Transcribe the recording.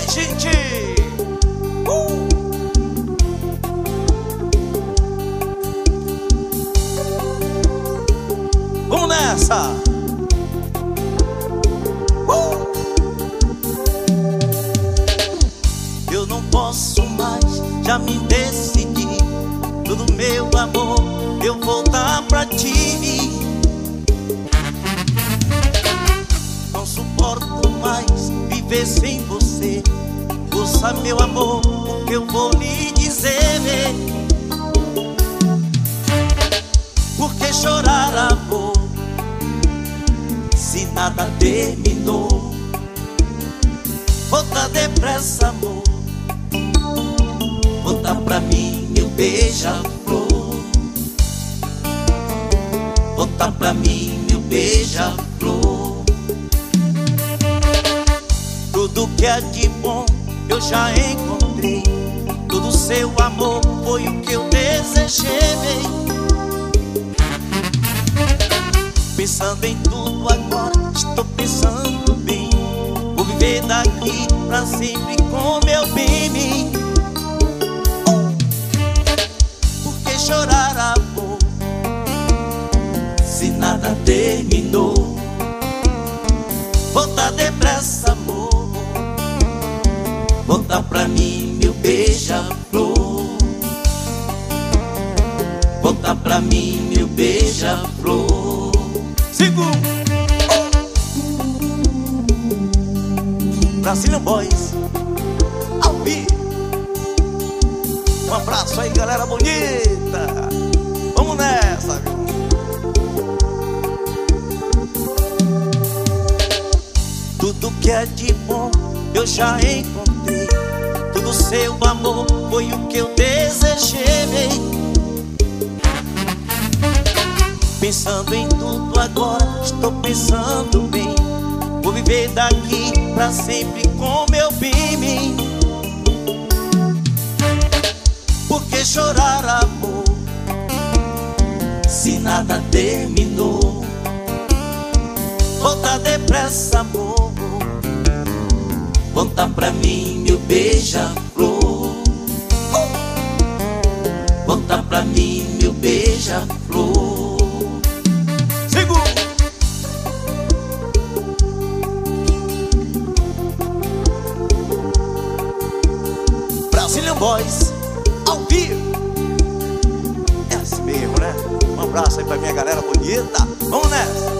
gente! Vamos nessa! Eu não posso mais, já me decidi. Todo meu amor eu vou dar pra ti. Não suporto mais viver sem você. Ouça meu amor, o que eu vou lhe dizer. Por que chorar, amor, se nada terminou? Volta depressa, amor, volta pra mim, meu beija-flor. Volta pra mim, meu beija-flor. Tudo que é de bom eu já encontrei. Todo seu amor foi o que eu desejei. Pensando em tudo agora, estou pensando bem. Vou viver daqui pra sempre com meu bem. Por que chorar, amor, se nada terminou? Volta depressa, amor, volta pra mim, meu beija-flor. Volta pra mim, meu beija-flor. Segundo Brazilian Boys ao vivo. Um abraço aí, galera bonita. Vamos nessa, viu? Tudo que é de bom eu já encontrei. Todo seu amor foi o que eu desejei. Pensando em tudo agora, estou pensando bem. Vou viver daqui pra sempre com meu bem. Por que chorar, amor, se nada terminou? Volta depressa, amor, volta pra mim, meu beija-flor. Volta pra mim, meu beija-flor. Brazilian Boys ao vivo. É assim mesmo, né? Um abraço aí pra minha galera bonita. Vamos nessa.